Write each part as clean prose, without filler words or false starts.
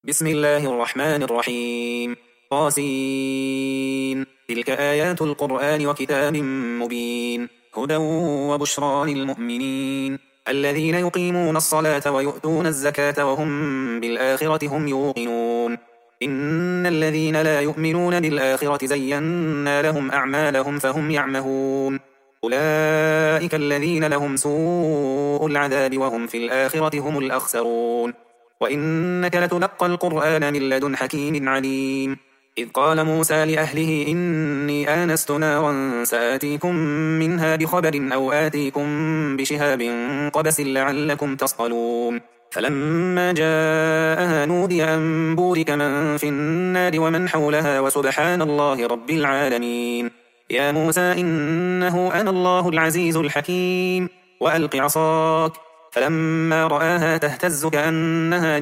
بسم الله الرحمن الرحيم. طاسين. تلك آيات القرآن وكتاب مبين، هدى وبشرى للمؤمنين الذين يقيمون الصلاة ويؤتون الزكاة وهم بالآخرة هم يوقنون. إن الذين لا يؤمنون بالآخرة زينا لهم أعمالهم فهم يعمهون. أولئك الذين لهم سوء العذاب وهم في الآخرة هم الأخسرون. وإنك لتلقى القرآن من لدن حكيم عليم. إذ قال موسى لأهله إني آنست نارا سآتيكم منها بخبر أو آتيكم بشهاب قبس لعلكم تصطلون. فلما جاءها نودي أن بورك من في النار ومن حولها وسبحان الله رب العالمين. يا موسى إنه أنا الله العزيز الحكيم وألق عصاك. فلما رآها تهتز كأنها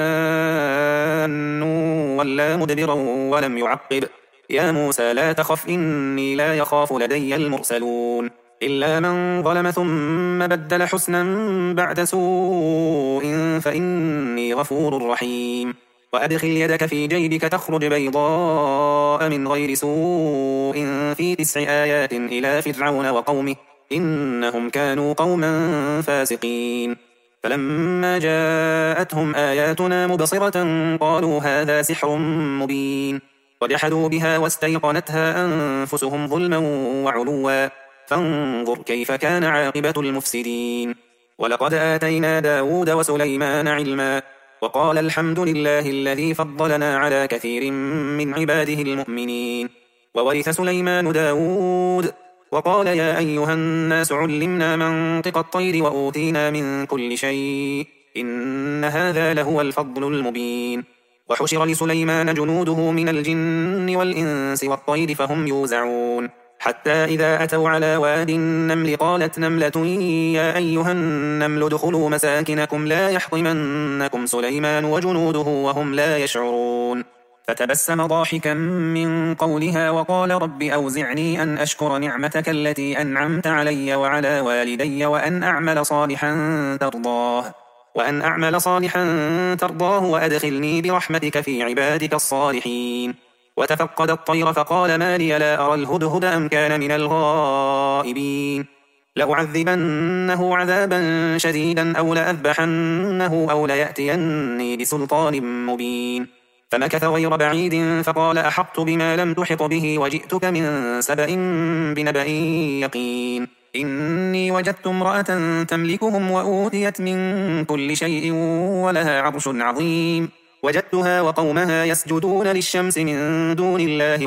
جان ولا مدبرا ولم يعقب. يا موسى لا تخف إني لا يخاف لدي المرسلون. إلا من ظلم ثم بدل حسنا بعد سوء فإني غفور رحيم. وأدخل يدك في جيبك تخرج بيضاء من غير سوء في 9 آيات إلى فرعون وقومه إنهم كانوا قوما فاسقين. فلما جاءتهم آياتنا مبصرة قالوا هذا سحر مبين، وجحدوا بها واستيقنتها أنفسهم ظلما وعلوا فانظر كيف كان عاقبة المفسدين. ولقد آتينا داود وسليمان علما وقال الحمد لله الذي فضلنا على كثير من عباده المؤمنين. وورث سليمان داود وقال يا أيها الناس علمنا منطق الطير وأوتينا من كل شيء إن هذا لهو الفضل المبين. وحشر لسليمان جنوده من الجن والإنس والطير فهم يوزعون حتى إذا أتوا على واد النمل قالت نملة يا أيها النمل ادخلوا مساكنكم لا يحطمنكم سليمان وجنوده وهم لا يشعرون. فتبسم ضاحكا من قولها وقال رب أوزعني أن أشكر نعمتك التي أنعمت علي وعلى والدي وأن أعمل صالحا ترضاه وأدخلني برحمتك في عبادك الصالحين. وتفقد الطير فقال ما لي لا أرى الهدهد أم كان من الغائبين. لأعذبنه عذابا شديدا أو لأذبحنه أو ليأتيني بسلطان مبين. فمكث غير بعيد فقال أحطت بما لم تحط به وجئتك من سبأ بنبأ يقين. إني وجدت امرأة تملكهم وأوتيت من كل شيء ولها عرش عظيم. وجدتها وقومها يسجدون للشمس من دون الله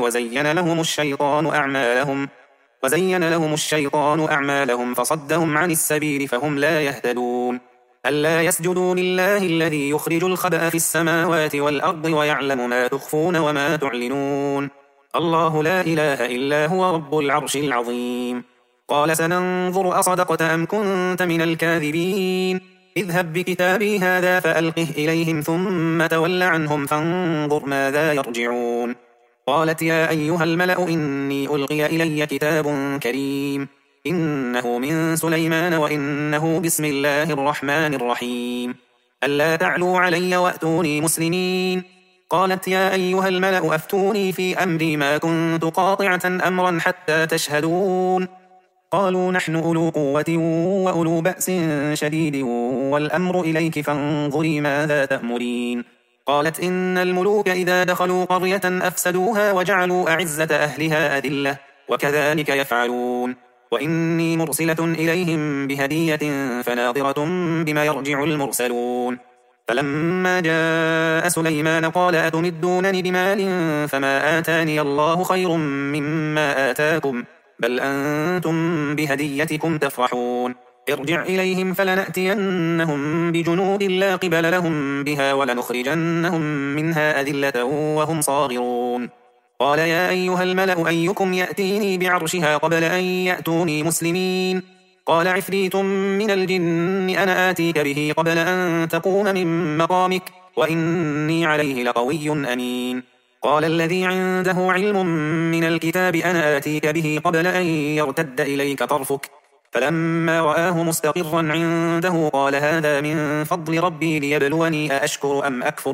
وزين لهم الشيطان أعمالهم فصدهم عن السبيل فهم لا يهتدون. ألا يسجدوا لله الذي يخرج الخبأ في السماوات والأرض ويعلم ما تخفون وما تعلنون. الله لا إله إلا هو رب العرش العظيم. قال سننظر أصدقت أم كنت من الكاذبين. اذهب بكتابي هذا فألقه إليهم ثم تول عنهم فانظر ماذا يرجعون. قالت يا أيها الملأ إني ألقي إلي كتاب كريم إنه من سليمان وإنه بسم الله الرحمن الرحيم. ألا تعلوا علي وأتوني مسلمين. قالت يا أيها الملأ أفتوني في أمري ما كنت قاطعة أمرا حتى تشهدون. قالوا نحن أولو قوة وأولو بأس شديد والأمر إليك فانظري ماذا تأمرين. قالت إن الملوك إذا دخلوا قرية أفسدوها وجعلوا أعزة أهلها أذلة وكذلك يفعلون. وإني مرسلة إليهم بهدية فناظرة بما يرجع المرسلون. فلما جاء سليمان قال أتمدونني بمال فما آتاني الله خير مما آتاكم بل أنتم بهديتكم تفرحون. ارجع إليهم فلنأتينهم بجنود لا قبل لهم بها ولنخرجنهم منها أذلة وهم صاغرون. قال يا أيها الملأ أيكم يأتيني بعرشها قبل أن يأتوني مسلمين. قال عفريت من الجن أنا آتيك به قبل أن تقوم من مقامك وإني عليه لقوي أمين. قال الذي عنده علم من الكتاب أنا آتيك به قبل أن يرتد إليك طرفك. فلما رآه مستقرا عنده قال هذا من فضل ربي ليبلوني أأشكر أم أكفر.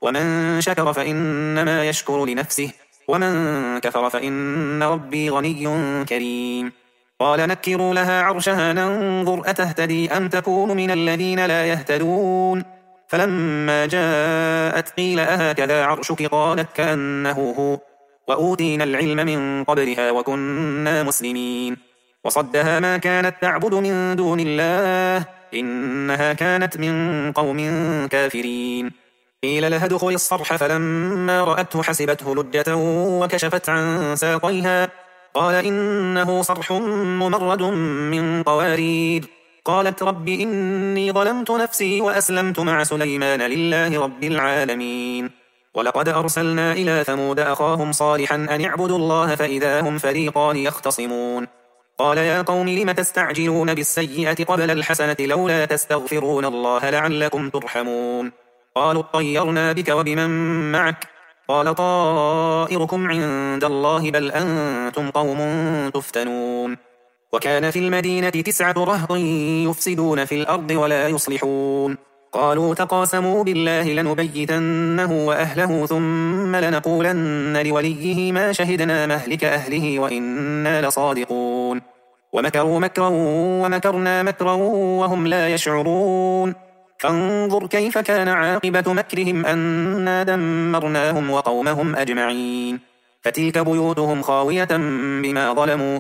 ومن شكر فإنما يشكر لنفسه ومن كفر فإن ربي غني كريم. قال نكروا لها عرشها ننظر أتهتدي أم تكون من الذين لا يهتدون. فلما جاءت قيل أهكذا عرشك قالت كأنه هو وأوتينا العلم من قبلها وكنا مسلمين. وصدها ما كانت تعبد من دون الله إنها كانت من قوم كافرين. قيل لها ادخلي الصرح فلما رأته حسبته لجة وكشفت عن ساقيها قال إنه صرح ممرد من قوارير. قالت رب إني ظلمت نفسي وأسلمت مع سليمان لله رب العالمين. ولقد أرسلنا إلى ثمود أخاهم صالحا أن اعبدوا الله فإذا هم فريقان يختصمون. قال يا قوم لم تستعجلون بالسيئة قبل الحسنة لولا تستغفرون الله لعلكم ترحمون. قالوا اطيرنا بك وبمن معك قال طائركم عند الله بل أنتم قوم تفتنون. وكان في المدينة 9 رهط يفسدون في الأرض ولا يصلحون. قالوا تقاسموا بالله لنبيتنه وأهله ثم لنقولن لوليه ما شهدنا مهلك أهله وإنا لصادقون. ومكروا مكرا ومكرنا مكرا وهم لا يشعرون. فانظر كيف كان عاقبة مكرهم أنا دمرناهم وقومهم أجمعين. فتلك بيوتهم خاوية بما ظلموا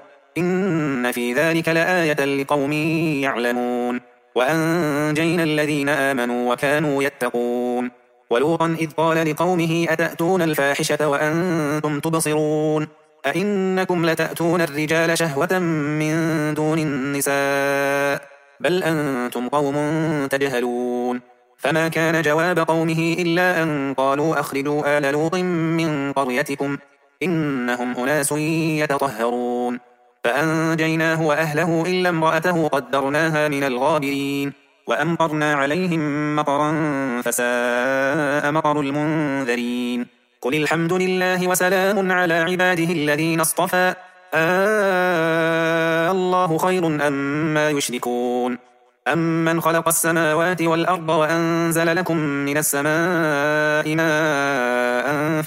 إن في ذلك لآية لقوم يعلمون. وأنجينا الذين آمنوا وكانوا يتقون. ولوطا إذ قال لقومه أتأتون الفاحشة وأنتم تبصرون أئنكم لتأتون الرجال شهوة من دون النساء بل أنتم قوم تجهلون. فما كان جواب قومه إلا أن قالوا أخرجوا آل لوط من قريتكم إنهم أناس يتطهرون. فأنجيناه وأهله إلا امرأته قدرناها من الغابرين. وأمطرنا عليهم مطرا فساء مطر المنذرين. قل الحمد لله وسلام على عباده الذين اصطفى الله خير أما يشركون. أمن خلق السماوات والأرض وأنزل لكم من السماء ماء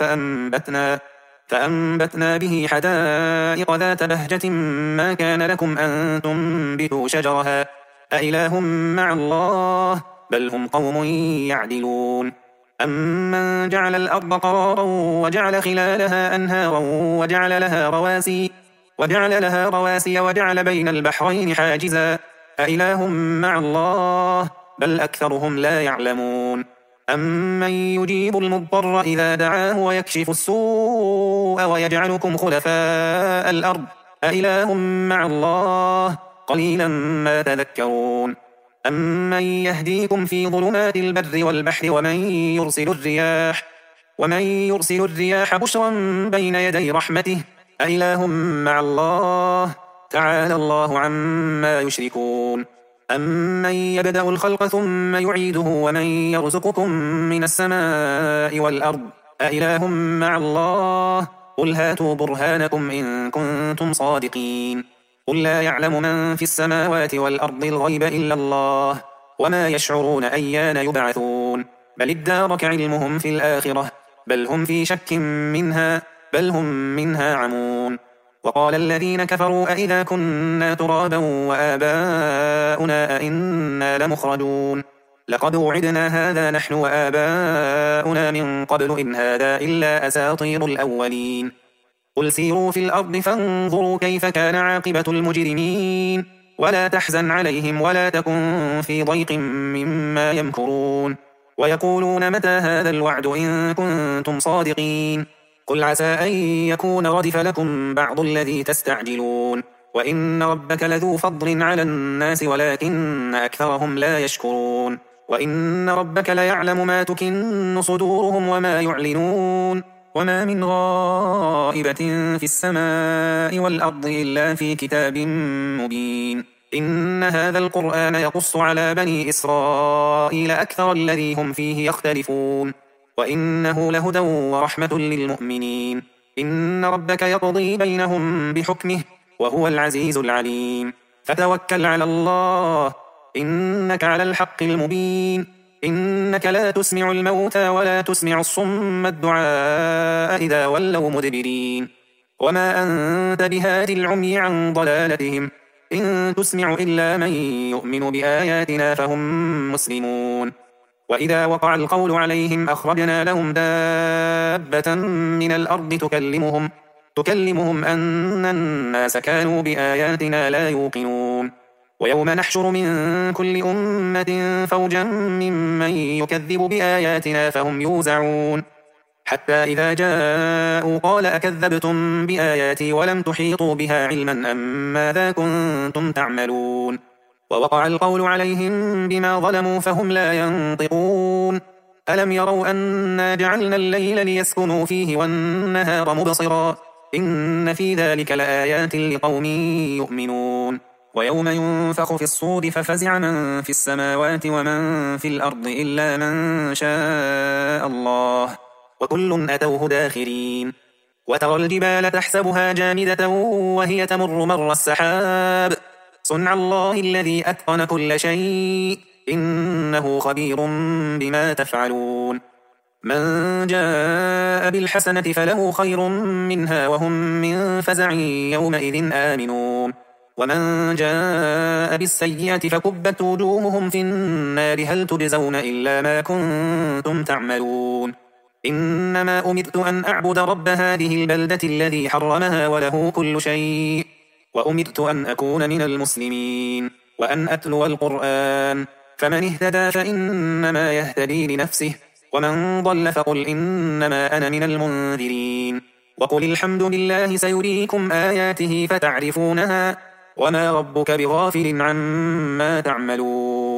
فأنبتنا به حدائق ذات بهجة ما كان لكم أن تنبتوا شجرها أإله مع الله بل هم قوم يعدلون. أمن جعل الأرض قرارا وجعل خلالها أنهارا وجعل لها رواسي وجعل بين البحرين حاجزا أإله مع الله بل أكثرهم لا يعلمون. أمن يجيب المضطر إذا دعاه ويكشف السوء ويجعلكم خلفاء الأرض أإله مع الله قليلا ما تذكرون. أمن يهديكم في ظلمات البر والبحر ومن يرسل الرياح بشرا بين يدي رحمته أإله مع الله تعالى الله عما يشركون. أمن يبدأ الخلق ثم يعيده ومن يرزقكم من السماء والأرض أإله مع الله قل هاتوا برهانكم إن كنتم صادقين. قل لا يعلم من في السماوات والأرض الغيب إلا الله وما يشعرون أيان يبعثون. بل ادارك علمهم في الآخرة بل هم في شك منها بل هم منها عمون. وقال الذين كفروا أئذا كنا ترابا وآباؤنا أئنا لمخرجون لقد وعدنا هذا نحن وآباؤنا من قبل إن هذا إلا أساطير الأولين. قل سيروا في الأرض فانظروا كيف كان عاقبة المجرمين ولا تحزن عليهم ولا تكن في ضيق مما يمكرون. ويقولون متى هذا الوعد إن كنتم صادقين قل عسى أن يكون ردف لكم بعض الذي تستعجلون وإن ربك لذو فضل على الناس ولكن أكثرهم لا يشكرون. وإن ربك ليعلم ما تكن صدورهم وما يعلنون وما من غائبة في السماء والأرض إلا في كتاب مبين. إن هذا القرآن يقص على بني إسرائيل أكثر الذي هم فيه يختلفون وإنه لهدى ورحمة للمؤمنين. إن ربك يقضي بينهم بحكمه وهو العزيز العليم. فتوكل على الله إنك على الحق المبين. إنك لا تسمع الموتى ولا تسمع الصم الدعاء إذا ولوا مدبرين وما أنت بهاد العمي عن ضلالتهم إن تسمع إلا من يؤمن بآياتنا فهم مسلمون وإذا وقع القول عليهم أخرجنا لهم دابة من الأرض تكلمهم أن الناس كانوا بآياتنا لا يوقنون ويوم نحشر من كل أمة فوجا ممن يكذب بآياتنا فهم يوزعون حتى إذا جاءوا قال أكذبتم بآياتي ولم تحيطوا بها علما أم ماذا كنتم تعملون ووقع القول عليهم بما ظلموا فهم لا ينطقون ألم يروا أنا جعلنا الليل ليسكنوا فيه والنهار مبصرا إن في ذلك لآيات لقوم يؤمنون ويوم ينفخ في الصور ففزع من في السماوات ومن في الأرض إلا من شاء الله وكل أتوه داخرين وترى الجبال تحسبها جامدة وهي تمر مر السحاب صنع الله الذي أتقن كل شيء إنه خبير بما تفعلون من جاء بالحسنة فله خير منها وهم من فزع يومئذ آمنون ومن جاء بالسيئة فكبت وجوههم في النار هل تجزون إلا ما كنتم تعملون إنما أمرت أن أعبد رب هذه البلدة الذي حرمها وله كل شيء وأمرت أن أكون من المسلمين وأن أتلو القرآن فمن اهتدى فإنما يهتدي لنفسه ومن ضل فقل إنما أنا من المنذرين وقل الحمد لله سيريكم آياته فتعرفونها وما ربك بغافل عما تعملون